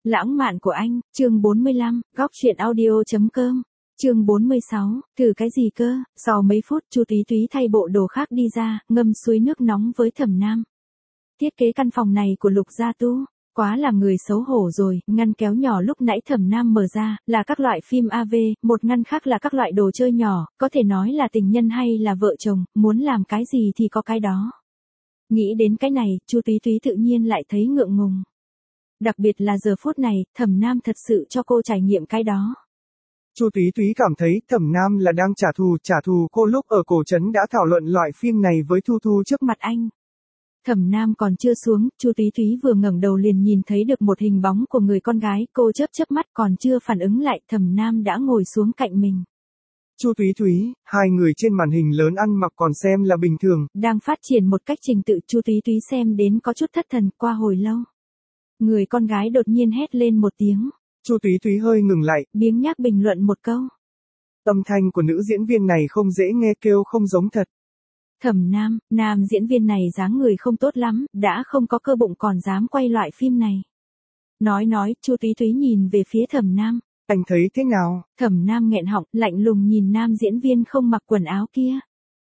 Lãng mạn của anh, chương 45, góc truyện audio.com. Chương 46, thử cái gì cơ? Sau mấy phút, Chu Túy Túy thay bộ đồ khác đi ra, ngâm suối nước nóng với Thẩm Nam. Thiết kế căn phòng này của Lục Gia Tu, quá làm người xấu hổ rồi. Ngăn kéo nhỏ lúc nãy Thẩm Nam mở ra, là các loại phim AV, một ngăn khác là các loại đồ chơi nhỏ, có thể nói là tình nhân hay là vợ chồng, muốn làm cái gì thì có cái đó. Nghĩ đến cái này, Chu Túy Túy tự nhiên lại thấy ngượng ngùng. Đặc biệt là giờ phút này, Thẩm Nam thật sự cho cô trải nghiệm cái đó. Chu Túy Túy cảm thấy Thẩm Nam là đang trả thù cô lúc ở cổ trấn đã thảo luận loại phim này với Thu Thu trước mặt anh. Thẩm Nam còn chưa xuống, Chu Túy Túy vừa ngẩng đầu liền nhìn thấy được một hình bóng của người con gái, cô chớp mắt còn chưa phản ứng lại, Thẩm Nam đã ngồi xuống cạnh mình. Chu Túy Túy, hai người trên màn hình lớn ăn mặc còn xem là bình thường. Đang phát triển một cách trình tự, Chu Túy Túy xem đến có chút thất thần, qua hồi lâu. Người con gái đột nhiên hét lên một tiếng. Chu Túy Túy hơi ngừng lại, biếng nhác bình luận một câu. Âm thanh của nữ diễn viên này không dễ nghe, kêu không giống thật. Thẩm Nam, nam diễn viên này dáng người không tốt lắm, đã không có cơ bụng còn dám quay loại phim này. Nói, Chu Túy Túy nhìn về phía Thẩm Nam. Anh thấy thế nào? Thẩm Nam nghẹn họng, lạnh lùng nhìn nam diễn viên không mặc quần áo kia.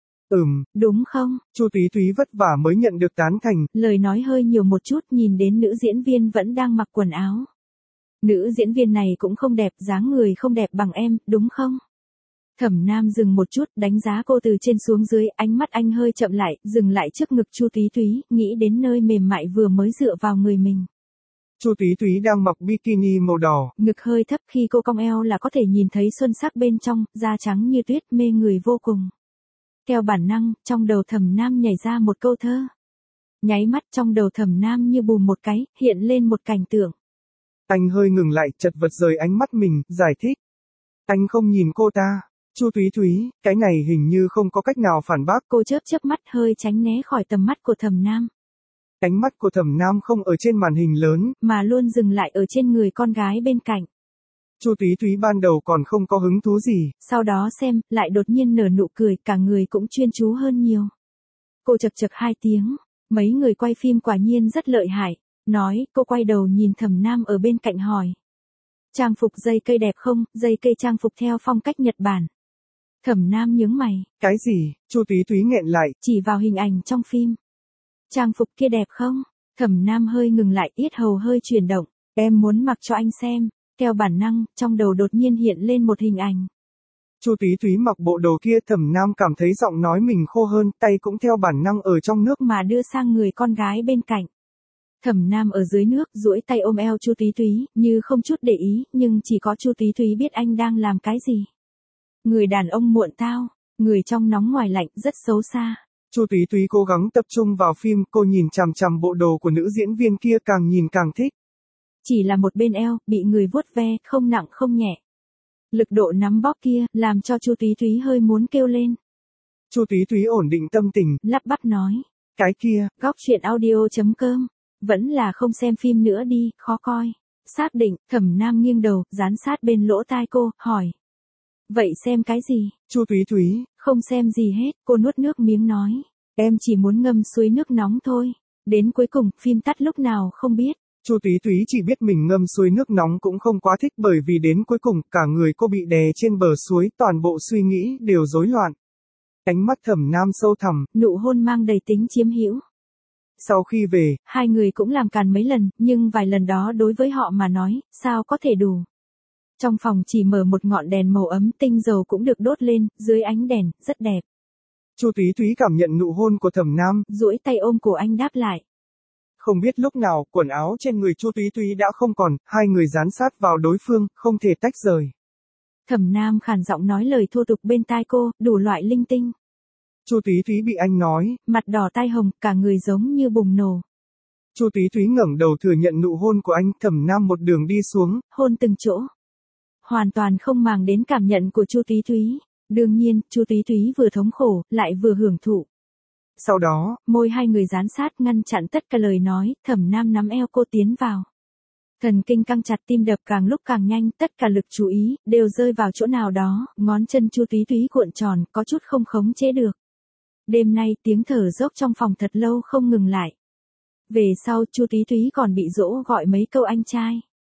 Đúng không? Chu Túy Túy vất vả mới nhận được tán thành. Lời nói hơi nhiều một chút, nhìn đến nữ diễn viên vẫn đang mặc quần áo. Nữ diễn viên này cũng không đẹp, dáng người không đẹp bằng em, đúng không? Thẩm Nam dừng một chút, đánh giá cô từ trên xuống dưới, ánh mắt anh hơi chậm lại, dừng lại trước ngực Chu Túy Túy, nghĩ đến nơi mềm mại vừa mới dựa vào người mình. Chu Túy Túy đang mặc bikini màu đỏ. Ngực hơi thấp, khi cô cong eo là có thể nhìn thấy xuân sắc bên trong, da trắng như tuyết, mê người vô cùng. Theo bản năng, trong đầu Thẩm Nam nhảy ra một câu thơ. Nháy mắt trong đầu Thẩm Nam như bùm một cái, hiện lên một cảnh tượng. Anh hơi ngừng lại, chật vật rời ánh mắt mình, giải thích. Anh không nhìn cô ta. Chu Túy Túy, cái này hình như không có cách nào phản bác. Cô chớp mắt hơi tránh né khỏi tầm mắt của Thẩm Nam. Ánh mắt của Thẩm Nam không ở trên màn hình lớn, mà luôn dừng lại ở trên người con gái bên cạnh. Chu Túy Túy ban đầu còn không có hứng thú gì. Sau đó xem, lại đột nhiên nở nụ cười, cả người cũng chuyên chú hơn nhiều. Cô chật hai tiếng. Mấy người quay phim quả nhiên rất lợi hại. Nói, cô quay đầu nhìn Thẩm Nam ở bên cạnh hỏi. Trang phục dây cây đẹp không? Dây cây trang phục theo phong cách Nhật Bản. Thẩm Nam nhướng mày. Cái gì? Chu Túy Túy nghẹn lại. Chỉ vào hình ảnh trong phim. Trang phục kia đẹp không? Thẩm Nam hơi ngừng lại, yết hầu hơi chuyển động. Em muốn mặc cho anh xem. Theo bản năng, trong đầu đột nhiên hiện lên một hình ảnh. Chu Túy Túy mặc bộ đồ kia, Thẩm Nam cảm thấy giọng nói mình khô hơn, tay cũng theo bản năng ở trong nước mà đưa sang người con gái bên cạnh. Thẩm Nam ở dưới nước, duỗi tay ôm eo Chu Túy Túy, như không chút để ý, nhưng chỉ có Chu Túy Túy biết anh đang làm cái gì. Người đàn ông muộn tao, người trong nóng ngoài lạnh, rất xấu xa. Chu Túy Túy cố gắng tập trung vào phim, cô nhìn chằm chằm bộ đồ của nữ diễn viên kia, càng nhìn càng thích. Chỉ là một bên eo, bị người vuốt ve, không nặng không nhẹ. Lực độ nắm bóp kia, làm cho Chu Túy Túy hơi muốn kêu lên. Chu Túy Túy ổn định tâm tình, lắp bắp nói. Cái kia, góc truyện audio.com. Vẫn là không xem phim nữa đi, khó coi. Xác định, Thẩm Nam nghiêng đầu, dán sát bên lỗ tai cô, hỏi. Vậy xem cái gì? Chu Túy Túy. Không xem gì hết, cô nuốt nước miếng nói. Em chỉ muốn ngâm suối nước nóng thôi. Đến cuối cùng, phim tắt lúc nào không biết. Chu Túy Túy chỉ biết mình ngâm suối nước nóng cũng không quá thích, bởi vì đến cuối cùng, cả người cô bị đè trên bờ suối, toàn bộ suy nghĩ đều rối loạn. Ánh mắt Thẩm Nam sâu thẳm, nụ hôn mang đầy tính chiếm hữu. Sau khi về, hai người cũng làm càn mấy lần, nhưng vài lần đó đối với họ mà nói, sao có thể đủ. Trong phòng chỉ mở một ngọn đèn màu ấm, tinh dầu cũng được đốt lên, dưới ánh đèn, rất đẹp. Chu Túy Túy cảm nhận nụ hôn của Thẩm Nam, duỗi tay ôm cổ anh đáp lại. Không biết lúc nào, quần áo trên người Chu Túy Túy đã không còn, hai người dán sát vào đối phương, không thể tách rời. Thẩm Nam khàn giọng nói lời thô tục bên tai cô, đủ loại linh tinh. Chu Túy Túy bị anh nói, mặt đỏ tai hồng, cả người giống như bùng nổ. Chu Túy Túy ngẩng đầu thừa nhận nụ hôn của anh, Thẩm Nam một đường đi xuống, hôn từng chỗ. Hoàn toàn không màng đến cảm nhận của Chu Túy Túy. Đương nhiên, Chu Túy Túy vừa thống khổ, lại vừa hưởng thụ. Sau đó, môi hai người dán sát ngăn chặn tất cả lời nói, Thẩm Nam nắm eo cô tiến vào. Thần kinh căng chặt, tim đập càng lúc càng nhanh, tất cả lực chú ý, đều rơi vào chỗ nào đó, ngón chân Chu Túy Túy cuộn tròn, có chút không khống chế được. Đêm nay, tiếng thở dốc trong phòng thật lâu không ngừng lại. Về sau, Chu Túy Túy còn bị dỗ gọi mấy câu anh trai.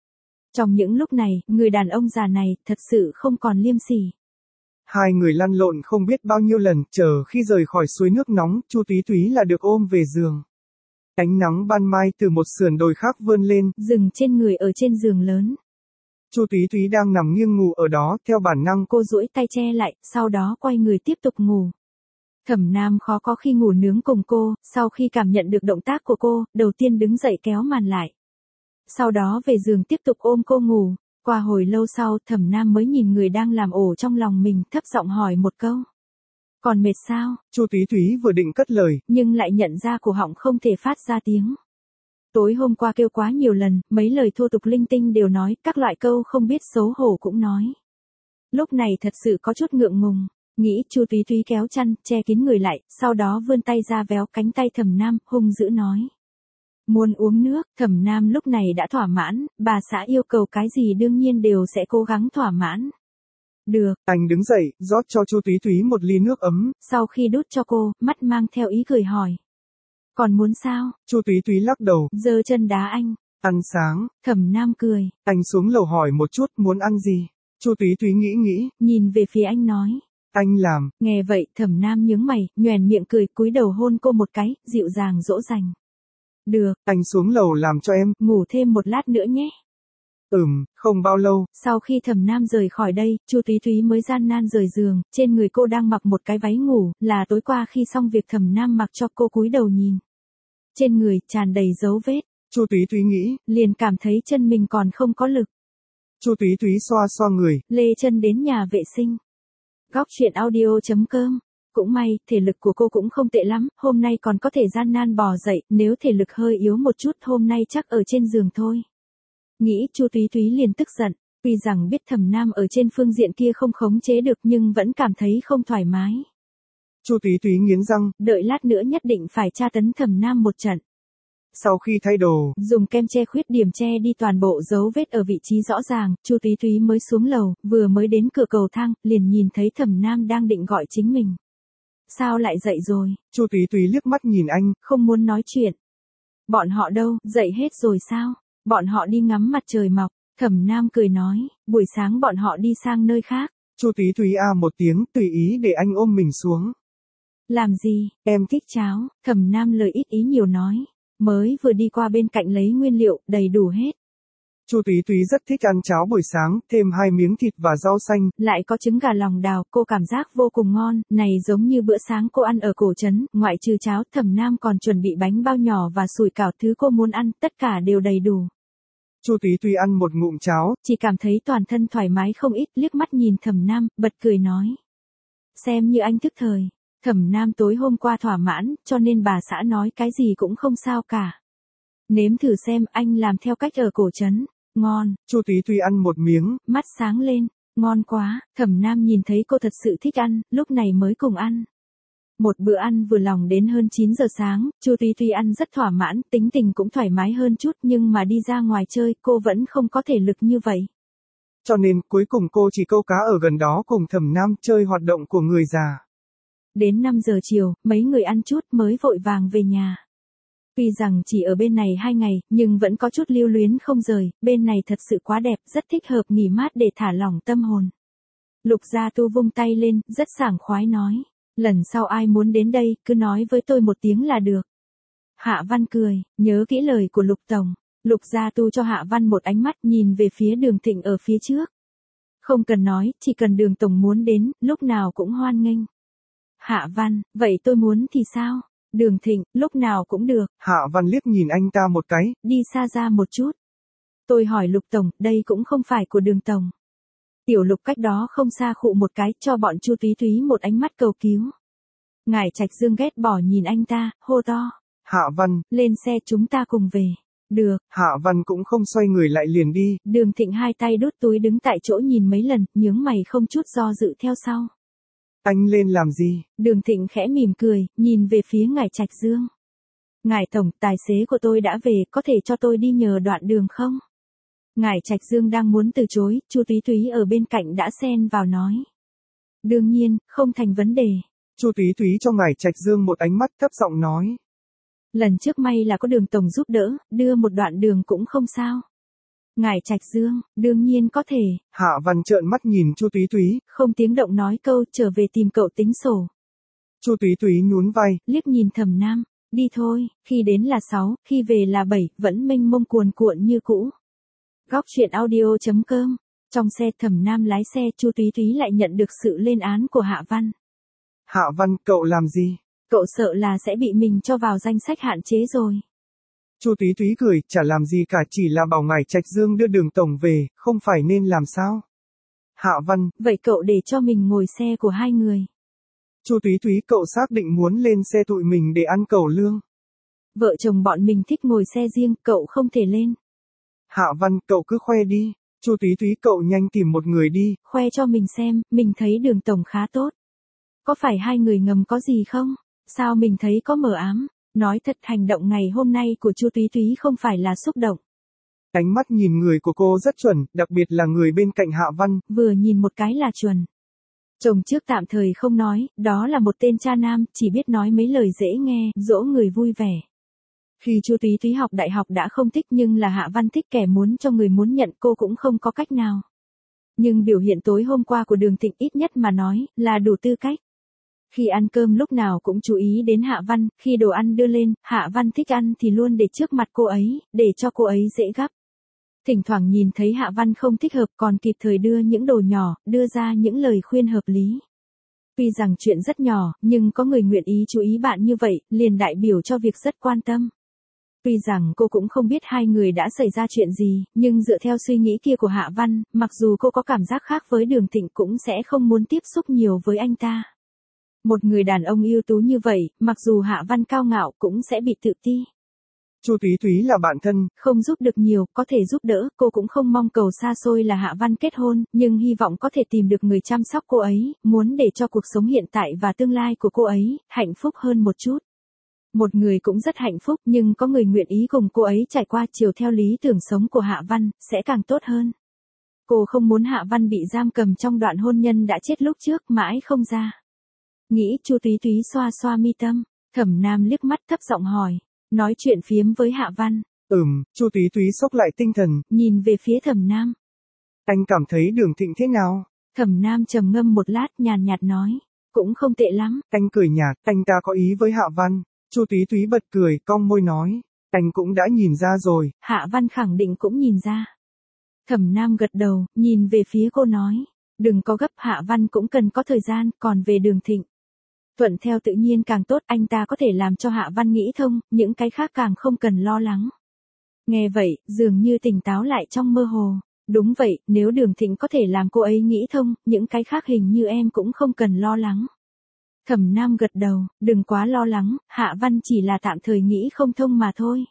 Trong những lúc này, người đàn ông già này thật sự không còn liêm sỉ. Hai người lăn lộn không biết bao nhiêu lần, chờ khi rời khỏi suối nước nóng, Chu Túy Túy là được ôm về giường. Ánh nắng ban mai từ một sườn đồi khác vươn lên, dừng trên người ở trên giường lớn. Chu Túy Túy đang nằm nghiêng ngủ ở đó, theo bản năng cô duỗi tay che lại, sau đó quay người tiếp tục ngủ. Thẩm Nam khó có khi ngủ nướng cùng cô, sau khi cảm nhận được động tác của cô, đầu tiên đứng dậy kéo màn lại. Sau đó về giường tiếp tục ôm cô ngủ. Qua hồi lâu sau, Thẩm Nam mới nhìn người đang làm ổ trong lòng mình, thấp giọng hỏi một câu. Còn mệt sao? Chu Túy Túy vừa định cất lời, nhưng lại nhận ra cổ họng không thể phát ra tiếng. Tối hôm qua kêu quá nhiều lần, mấy lời thô tục linh tinh đều nói, các loại câu không biết xấu hổ cũng nói. Lúc này thật sự có chút ngượng ngùng, nghĩ Chu Túy Túy kéo chăn, che kín người lại, sau đó vươn tay ra véo cánh tay Thẩm Nam, hung dữ nói. Muốn uống nước, Thẩm Nam lúc này đã thỏa mãn, bà xã yêu cầu cái gì đương nhiên đều sẽ cố gắng thỏa mãn. Được. Anh đứng dậy, rót cho Chu Túy Túy một ly nước ấm. Sau khi đút cho cô, mắt mang theo ý cười hỏi. Còn muốn sao? Chu Túy Túy lắc đầu. Giơ chân đá anh. Ăn sáng. Thẩm Nam cười. Anh xuống lầu hỏi một chút muốn ăn gì. Chu Túy Túy nghĩ. Nhìn về phía anh nói. Anh làm. Nghe vậy Thẩm Nam nhướng mày, nhoẻn miệng cười, cúi đầu hôn cô một cái, dịu dàng dỗ dành. Được. Anh xuống lầu làm cho em. Ngủ thêm một lát nữa nhé. Không bao lâu. Sau khi Thẩm Nam rời khỏi đây, Chu Túy Túy mới gian nan rời giường, trên người cô đang mặc một cái váy ngủ, là tối qua khi xong việc Thẩm Nam mặc cho cô, cúi đầu nhìn. Trên người tràn đầy dấu vết. Chu Túy Túy nghĩ, liền cảm thấy chân mình còn không có lực. Chu Túy Túy xoa xoa người, lê chân đến nhà vệ sinh. Góc truyện audio.com. Cũng may, thể lực của cô cũng không tệ lắm, hôm nay còn có thể gian nan bò dậy, nếu thể lực hơi yếu một chút hôm nay chắc ở trên giường thôi. Nghĩ Chu Túy Túy liền tức giận, tuy rằng biết Thẩm Nam ở trên phương diện kia không khống chế được nhưng vẫn cảm thấy không thoải mái. Chu Túy Túy nghiến răng, đợi lát nữa nhất định phải tra tấn Thẩm Nam một trận. Sau khi thay đồ, dùng kem che khuyết điểm che đi toàn bộ dấu vết ở vị trí rõ ràng, Chu Túy Túy mới xuống lầu, vừa mới đến cửa cầu thang, liền nhìn thấy Thẩm Nam đang định gọi chính mình. Sao lại dậy rồi? Chu Túy Túy liếc mắt nhìn anh, không muốn nói chuyện. Bọn họ đâu, dậy hết rồi sao? Bọn họ đi ngắm mặt trời mọc. Thẩm Nam cười nói, buổi sáng bọn họ đi sang nơi khác. Chu Túy Túy một tiếng, tùy ý để anh ôm mình xuống. Làm gì? Em thích cháo. Thẩm Nam lời ít ý nhiều nói. Mới vừa đi qua bên cạnh lấy nguyên liệu, đầy đủ hết. Chu Túy Túy rất thích ăn cháo buổi sáng, thêm 2 miếng thịt và rau xanh. Lại có trứng gà lòng đào, cô cảm giác vô cùng ngon, này giống như bữa sáng cô ăn ở cổ trấn, ngoại trừ cháo, Thẩm Nam còn chuẩn bị bánh bao nhỏ và sủi cảo, thứ cô muốn ăn, tất cả đều đầy đủ. Chu Túy Túy ăn một ngụm cháo, chỉ cảm thấy toàn thân thoải mái không ít, liếc mắt nhìn Thẩm Nam, bật cười nói. Xem như anh thức thời. Thẩm Nam tối hôm qua thỏa mãn, cho nên bà xã nói cái gì cũng không sao cả. Nếm thử xem, anh làm theo cách ở cổ trấn. Ngon. Chu Túy Túy ăn một miếng, mắt sáng lên, ngon quá. Thẩm Nam nhìn thấy cô thật sự thích ăn, lúc này mới cùng ăn. Một bữa ăn vừa lòng đến hơn 9 giờ sáng, Chu Túy Túy ăn rất thỏa mãn, tính tình cũng thoải mái hơn chút, nhưng mà đi ra ngoài chơi, cô vẫn không có thể lực như vậy. Cho nên, cuối cùng cô chỉ câu cá ở gần đó cùng Thẩm Nam chơi hoạt động của người già. Đến 5 giờ chiều, mấy người ăn chút mới vội vàng về nhà. Tuy rằng chỉ ở bên này 2 ngày, nhưng vẫn có chút lưu luyến không rời, bên này thật sự quá đẹp, rất thích hợp nghỉ mát để thả lỏng tâm hồn. Lục Gia Tu vung tay lên, rất sảng khoái nói, lần sau ai muốn đến đây, cứ nói với tôi một tiếng là được. Hạ Văn cười, nhớ kỹ lời của Lục Tổng. Lục Gia Tu cho Hạ Văn một ánh mắt, nhìn về phía Đường Thịnh ở phía trước. Không cần nói, chỉ cần Đường Tổng muốn đến, lúc nào cũng hoan nghênh. Hạ Văn, vậy tôi muốn thì sao? Đường Thịnh, lúc nào cũng được. Hạ Văn liếc nhìn anh ta một cái. Đi xa ra một chút. Tôi hỏi Lục Tổng, đây cũng không phải của Đường Tổng. Tiểu Lục cách đó không xa khụ một cái, cho bọn Chu Túy Túy một ánh mắt cầu cứu. Ngải Trạch Dương ghét bỏ nhìn anh ta, hô to. Hạ Văn, lên xe chúng ta cùng về. Được. Hạ Văn cũng không xoay người lại liền đi. Đường Thịnh hai tay đút túi đứng tại chỗ nhìn mấy lần, nhướng mày không chút do dự theo sau. Anh lên làm gì? Đường Thịnh khẽ mỉm cười, nhìn về phía Ngải Trạch Dương. Ngải Tổng, tài xế của tôi đã về, có thể cho tôi đi nhờ đoạn đường không? Ngải Trạch Dương đang muốn từ chối, Chu Túy Túy ở bên cạnh đã xen vào nói. Đương nhiên, không thành vấn đề. Chu Túy Túy cho Ngải Trạch Dương một ánh mắt thấp giọng nói. Lần trước may là có Đường Tổng giúp đỡ, đưa một đoạn đường cũng không sao. Ngải Trạch Dương, đương nhiên có thể. Hạ Văn trợn mắt nhìn Chu Túy Túy. Không tiếng động nói câu trở về tìm cậu tính sổ. Chu Túy Túy nhún vai. Liếc nhìn Thẩm Nam. Đi thôi, khi đến là 6, khi về là 7, vẫn mênh mông cuồn cuộn như cũ. Góc truyện audio.com. Trong xe Thẩm Nam lái xe, Chu Túy Túy lại nhận được sự lên án của Hạ Văn. Hạ Văn, cậu làm gì? Cậu sợ là sẽ bị mình cho vào danh sách hạn chế rồi. Chu Túy Túy cười, chả làm gì cả, chỉ là bảo Ngải Trạch Dương đưa Đường tổng về, không phải nên làm sao? Hạ Văn, vậy cậu để cho mình ngồi xe của hai người. Chu Túy Túy, cậu xác định muốn lên xe tụi mình để ăn cẩu lương. Vợ chồng bọn mình thích ngồi xe riêng, cậu không thể lên. Hạ Văn, cậu cứ khoe đi. Chu Túy Túy, cậu nhanh tìm một người đi. Khoe cho mình xem, mình thấy Đường tổng khá tốt. Có phải hai người ngầm có gì không? Sao mình thấy có mờ ám? Nói thật, hành động ngày hôm nay của Chu Túy Túy không phải là xúc động. Ánh mắt nhìn người của cô rất chuẩn, đặc biệt là người bên cạnh Hạ Văn. Vừa nhìn một cái là chuẩn. Chồng trước tạm thời không nói, đó là một tên cha nam, chỉ biết nói mấy lời dễ nghe, dỗ người vui vẻ. Khi Chu Túy Túy học đại học đã không thích, nhưng là Hạ Văn thích, kẻ muốn cho người muốn nhận, cô cũng không có cách nào. Nhưng biểu hiện tối hôm qua của Đường Thịnh ít nhất mà nói, là đủ tư cách. Khi ăn cơm lúc nào cũng chú ý đến Hạ Văn, khi đồ ăn đưa lên, Hạ Văn thích ăn thì luôn để trước mặt cô ấy, để cho cô ấy dễ gắp. Thỉnh thoảng nhìn thấy Hạ Văn không thích hợp còn kịp thời đưa những đồ nhỏ, đưa ra những lời khuyên hợp lý. Tuy rằng chuyện rất nhỏ, nhưng có người nguyện ý chú ý bạn như vậy, liền đại biểu cho việc rất quan tâm. Tuy rằng cô cũng không biết hai người đã xảy ra chuyện gì, nhưng dựa theo suy nghĩ kia của Hạ Văn, mặc dù cô có cảm giác khác với Đường Thịnh cũng sẽ không muốn tiếp xúc nhiều với anh ta. Một người đàn ông ưu tú như vậy, mặc dù Hạ Văn cao ngạo cũng sẽ bị tự ti. Chu Túy Túy là bạn thân, không giúp được nhiều, có thể giúp đỡ, cô cũng không mong cầu xa xôi là Hạ Văn kết hôn, nhưng hy vọng có thể tìm được người chăm sóc cô ấy, muốn để cho cuộc sống hiện tại và tương lai của cô ấy hạnh phúc hơn một chút. Một người cũng rất hạnh phúc, nhưng có người nguyện ý cùng cô ấy trải qua chiều theo lý tưởng sống của Hạ Văn, sẽ càng tốt hơn. Cô không muốn Hạ Văn bị giam cầm trong đoạn hôn nhân đã chết lúc trước, mãi không ra. Nghĩ, Chu Túy Túy xoa xoa mi tâm. Thẩm Nam liếc mắt thấp giọng hỏi, nói chuyện phiếm với Hạ Văn. Chu Túy Túy xốc lại tinh thần, nhìn về phía Thẩm Nam. Anh cảm thấy Đường Thịnh thế nào? Thẩm Nam trầm ngâm một lát, nhàn nhạt nói, cũng không tệ lắm. Anh cười nhạt, anh ta có ý với Hạ Văn. Chu Túy Túy bật cười, cong môi nói, anh cũng đã nhìn ra rồi. Hạ Văn khẳng định cũng nhìn ra. Thẩm Nam gật đầu, nhìn về phía cô nói, đừng có gấp, Hạ Văn cũng cần có thời gian, còn về Đường Thịnh. Thuận theo tự nhiên càng tốt, anh ta có thể làm cho Hạ Văn nghĩ thông, những cái khác càng không cần lo lắng. Nghe vậy, dường như tỉnh táo lại trong mơ hồ. Đúng vậy, nếu Đường Thịnh có thể làm cô ấy nghĩ thông, những cái khác hình như em cũng không cần lo lắng. Thẩm Nam gật đầu, đừng quá lo lắng, Hạ Văn chỉ là tạm thời nghĩ không thông mà thôi.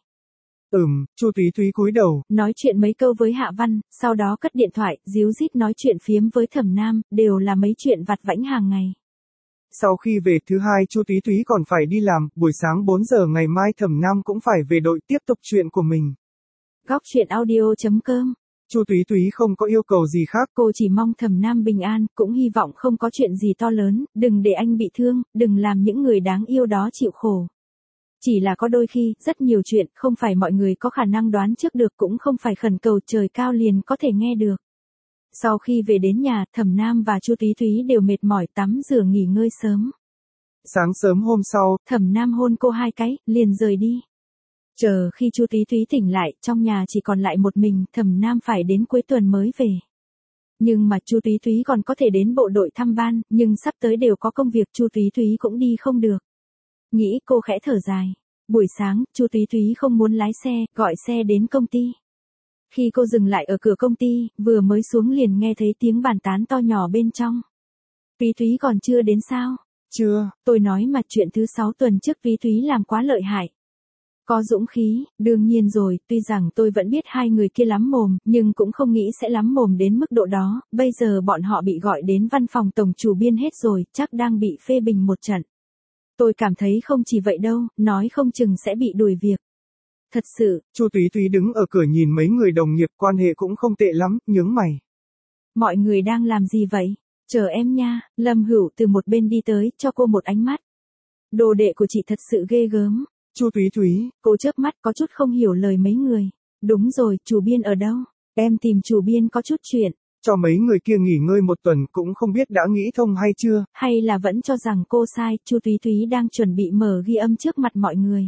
Chu Túy Túy cúi đầu, nói chuyện mấy câu với Hạ Văn, sau đó cất điện thoại, díu dít nói chuyện phiếm với Thẩm Nam, đều là mấy chuyện vặt vãnh hàng ngày. Sau khi về thứ hai, Chu Túy Túy còn phải đi làm, buổi sáng 4 giờ ngày mai Thẩm Nam cũng phải về đội tiếp tục chuyện của mình. Góc truyện audio.com. Chu Túy Túy không có yêu cầu gì khác, cô chỉ mong Thẩm Nam bình an, cũng hy vọng không có chuyện gì to lớn, đừng để anh bị thương, đừng làm những người đáng yêu đó chịu khổ. Chỉ là có đôi khi, rất nhiều chuyện, không phải mọi người có khả năng đoán trước được, cũng không phải khẩn cầu trời cao liền có thể nghe được. Sau khi về đến nhà, Thẩm Nam và Chu Túy Túy đều mệt mỏi, tắm rửa nghỉ ngơi sớm. Sáng sớm hôm sau, Thẩm Nam hôn cô 2 cái, liền rời đi. Chờ khi Chu Túy Túy tỉnh lại, trong nhà chỉ còn lại một mình, Thẩm Nam phải đến cuối tuần mới về. Nhưng mà Chu Túy Túy còn có thể đến bộ đội thăm ban, nhưng sắp tới đều có công việc, Chu Túy Túy cũng đi không được. Nghĩ, cô khẽ thở dài. Buổi sáng, Chu Túy Túy không muốn lái xe, gọi xe đến công ty. Khi cô dừng lại ở cửa công ty, vừa mới xuống liền nghe thấy tiếng bàn tán to nhỏ bên trong. Túy Túy còn chưa đến sao? Chưa. Tôi nói mà, chuyện thứ 6 tuần trước Túy Túy làm quá lợi hại. Có dũng khí, đương nhiên rồi, tuy rằng tôi vẫn biết hai người kia lắm mồm, nhưng cũng không nghĩ sẽ lắm mồm đến mức độ đó, bây giờ bọn họ bị gọi đến văn phòng tổng chủ biên hết rồi, chắc đang bị phê bình một trận. Tôi cảm thấy không chỉ vậy đâu, nói không chừng sẽ bị đuổi việc. Thật sự. Chu Túy Túy đứng ở cửa nhìn mấy người đồng nghiệp, quan hệ cũng không tệ lắm, nhướng mày. Mọi người đang làm gì vậy? Chờ em nha. Lâm Hữu từ một bên đi tới, cho cô một ánh mắt. Đồ đệ của chị thật sự ghê gớm. Chu Túy Túy. Cô chớp mắt, có chút không hiểu lời mấy người. Đúng rồi, chủ biên ở đâu? Em tìm chủ biên có chút chuyện. Cho mấy người kia nghỉ ngơi một tuần cũng không biết đã nghĩ thông hay chưa. Hay là vẫn cho rằng cô sai, Chu Túy Túy đang chuẩn bị mở ghi âm trước mặt mọi người.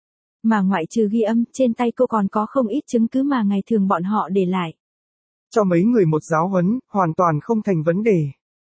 Mà ngoại trừ ghi âm, trên tay cô còn có không ít chứng cứ mà ngày thường bọn họ để lại. Cho mấy người một giáo huấn, hoàn toàn không thành vấn đề.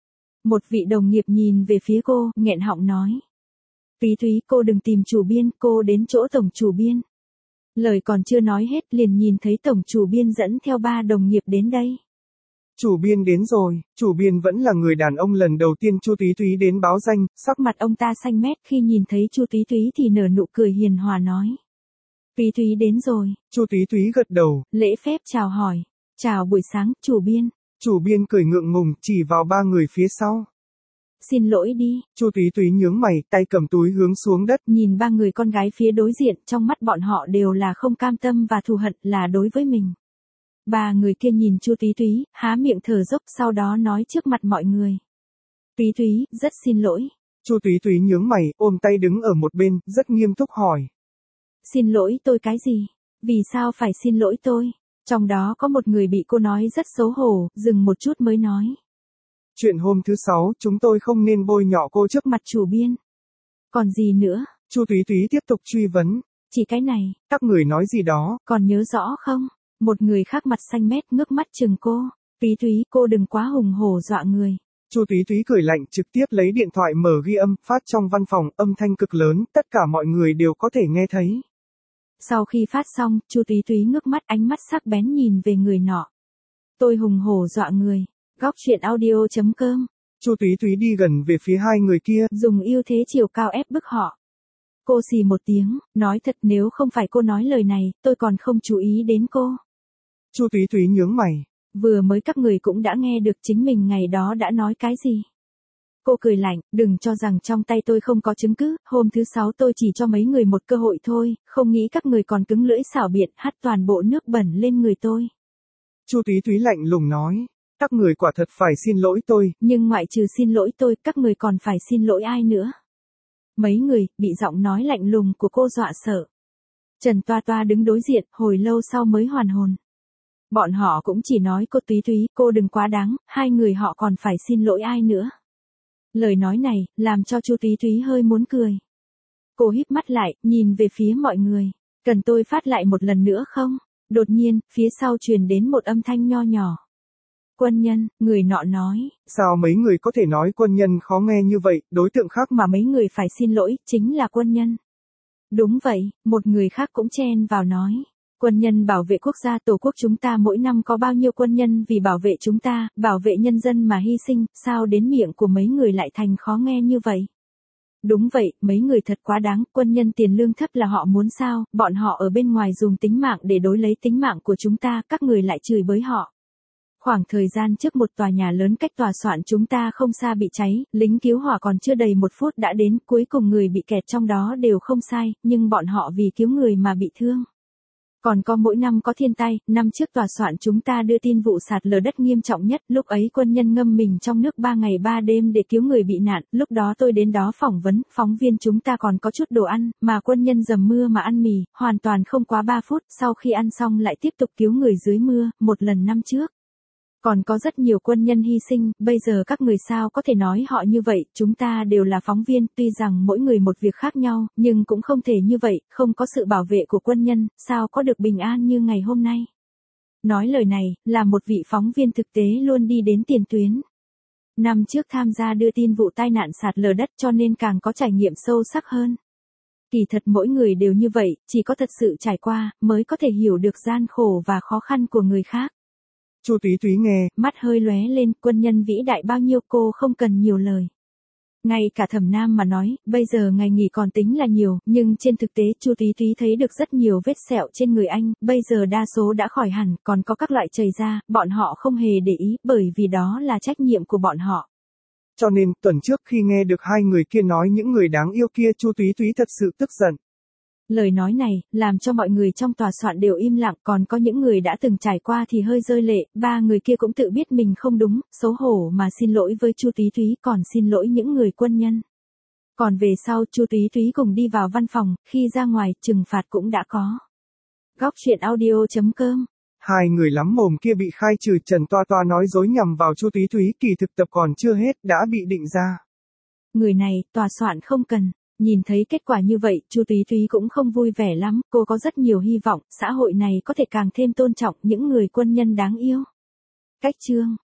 Một vị đồng nghiệp nhìn về phía cô, nghẹn họng nói. Túy Túy, cô đừng tìm chủ biên, cô đến chỗ tổng chủ biên. Lời còn chưa nói hết liền nhìn thấy tổng chủ biên dẫn theo 3 đồng nghiệp đến đây. Chủ biên đến rồi, chủ biên vẫn là người đàn ông lần đầu tiên Chu Túy Túy đến báo danh, Sắc mặt ông ta xanh mét khi nhìn thấy Chu Túy Túy thì nở nụ cười hiền hòa nói. Túy Túy đến rồi. Chu Túy Túy gật đầu. Lễ phép chào hỏi. Chào buổi sáng, chủ biên. Chủ biên cười ngượng ngùng, chỉ vào 3 người phía sau. Xin lỗi đi. Chu Túy Túy nhướng mày, tay cầm túi hướng xuống đất. Nhìn 3 người con gái phía đối diện, trong mắt bọn họ đều là không cam tâm và thù hận, là đối với mình. 3 người kia nhìn Chu Túy Túy, há miệng thở dốc, sau đó nói trước mặt mọi người. Túy Túy, rất xin lỗi. Chu Túy Túy nhướng mày, ôm tay đứng ở một bên, rất nghiêm túc hỏi. Xin lỗi tôi cái gì? Vì sao phải xin lỗi tôi? Trong đó có một người bị cô nói rất xấu hổ, dừng một chút mới nói. Chuyện hôm thứ 6, chúng tôi không nên bôi nhọ cô trước Mặt chủ biên. Còn gì nữa? Chu Túy Túy tiếp tục truy vấn. Chỉ cái này. Các người nói gì đó. Còn nhớ rõ không? Một người khác mặt xanh mét ngước mắt chừng cô. Túy Túy, cô đừng quá hùng hổ dọa người. Chu Túy Túy cười lạnh, trực tiếp lấy điện thoại mở ghi âm, phát trong văn phòng, âm thanh cực lớn, tất cả mọi người đều có thể nghe thấy. Sau khi phát xong, Chu Túy Túy ngước mắt, ánh mắt sắc bén nhìn về người nọ. Tôi hùng hổ dọa người. Góc truyện audio.com. Chu Túy Túy đi gần về phía 2 người kia, dùng ưu thế chiều cao ép bức họ. Cô xì một tiếng, nói thật nếu không phải cô nói lời này, tôi còn không chú ý đến cô. Chu Túy Túy nhướng mày. Vừa mới các người cũng đã nghe được chính mình ngày đó đã nói cái gì. Cô cười lạnh, đừng cho rằng trong tay tôi không có chứng cứ, hôm thứ 6 tôi chỉ cho mấy người một cơ hội thôi, không nghĩ các người còn cứng lưỡi xảo biện hắt toàn bộ nước bẩn lên người tôi. Chu Túy Túy lạnh lùng nói, các người quả thật phải xin lỗi tôi. Nhưng ngoại trừ xin lỗi tôi, các người còn phải xin lỗi ai nữa? Mấy người, bị giọng nói lạnh lùng của cô dọa sợ. Trần Toa Toa đứng đối diện, hồi lâu sau mới hoàn hồn. Bọn họ cũng chỉ nói cô Túy Túy, cô đừng quá đáng, 2 người họ còn phải xin lỗi ai nữa. Lời nói này, làm cho Chu Túy Túy hơi muốn cười. Cô híp mắt lại, nhìn về phía mọi người. Cần tôi phát lại một lần nữa không? Đột nhiên, phía sau truyền đến một âm thanh nho nhỏ. Quân nhân, người nọ nói. Sao mấy người có thể nói quân nhân khó nghe như vậy, đối tượng khác mà mấy người phải xin lỗi, chính là quân nhân. Đúng vậy, một người khác cũng chen vào nói. Quân nhân bảo vệ quốc gia tổ quốc chúng ta mỗi năm có bao nhiêu quân nhân vì bảo vệ chúng ta, bảo vệ nhân dân mà hy sinh, sao đến miệng của mấy người lại thành khó nghe như vậy? Đúng vậy, mấy người thật quá đáng, quân nhân tiền lương thấp là họ muốn sao, bọn họ ở bên ngoài dùng tính mạng để đối lấy tính mạng của chúng ta, các người lại chửi bới họ. Khoảng thời gian trước một tòa nhà lớn cách tòa soạn chúng ta không xa bị cháy, lính cứu hỏa còn chưa đầy 1 phút đã đến, cuối cùng người bị kẹt trong đó đều không sai, nhưng bọn họ vì cứu người mà bị thương. Còn có mỗi năm có thiên tai, năm trước tòa soạn chúng ta đưa tin vụ sạt lở đất nghiêm trọng nhất, lúc ấy quân nhân ngâm mình trong nước 3 ngày 3 đêm để cứu người bị nạn, lúc đó tôi đến đó phỏng vấn, phóng viên chúng ta còn có chút đồ ăn, mà quân nhân dầm mưa mà ăn mì, hoàn toàn không quá 3 phút, sau khi ăn xong lại tiếp tục cứu người dưới mưa, một lần năm trước. Còn có rất nhiều quân nhân hy sinh, bây giờ các người sao có thể nói họ như vậy, chúng ta đều là phóng viên, tuy rằng mỗi người một việc khác nhau, nhưng cũng không thể như vậy, không có sự bảo vệ của quân nhân, sao có được bình an như ngày hôm nay. Nói lời này, là một vị phóng viên thực tế luôn đi đến tiền tuyến. Năm trước tham gia đưa tin vụ tai nạn sạt lở đất cho nên càng có trải nghiệm sâu sắc hơn. Kỳ thật mỗi người đều như vậy, chỉ có thật sự trải qua, mới có thể hiểu được gian khổ và khó khăn của người khác. Chu Túy Túy nghe, mắt hơi lóe lên, quân nhân vĩ đại bao nhiêu cô không cần nhiều lời. Ngay cả Thẩm Nam mà nói, bây giờ ngày nghỉ còn tính là nhiều, nhưng trên thực tế Chu Túy Túy thấy được rất nhiều vết sẹo trên người anh, bây giờ đa số đã khỏi hẳn, còn có các loại chảy ra, bọn họ không hề để ý, bởi vì đó là trách nhiệm của bọn họ. Cho nên, tuần trước khi nghe được 2 người kia nói những người đáng yêu kia, Chu Túy Túy thật sự tức giận. Lời nói này, làm cho mọi người trong tòa soạn đều im lặng, còn có những người đã từng trải qua thì hơi rơi lệ, 3 người kia cũng tự biết mình không đúng, xấu hổ mà xin lỗi với Chu Túy Túy, còn xin lỗi những người quân nhân. Còn về sau, Chu Túy Túy cùng đi vào văn phòng, khi ra ngoài, trừng phạt cũng đã có. Góc truyện audio.com Hai người lắm mồm kia bị khai trừ, Trần Toa Toa nói dối nhằm vào Chu Túy Túy, kỳ thực tập còn chưa hết đã bị định ra. Người này, tòa soạn không cần. Nhìn thấy kết quả như vậy, Chu Túy Túy cũng không vui vẻ lắm, cô có rất nhiều hy vọng, xã hội này có thể càng thêm tôn trọng những người quân nhân đáng yêu. Cách chương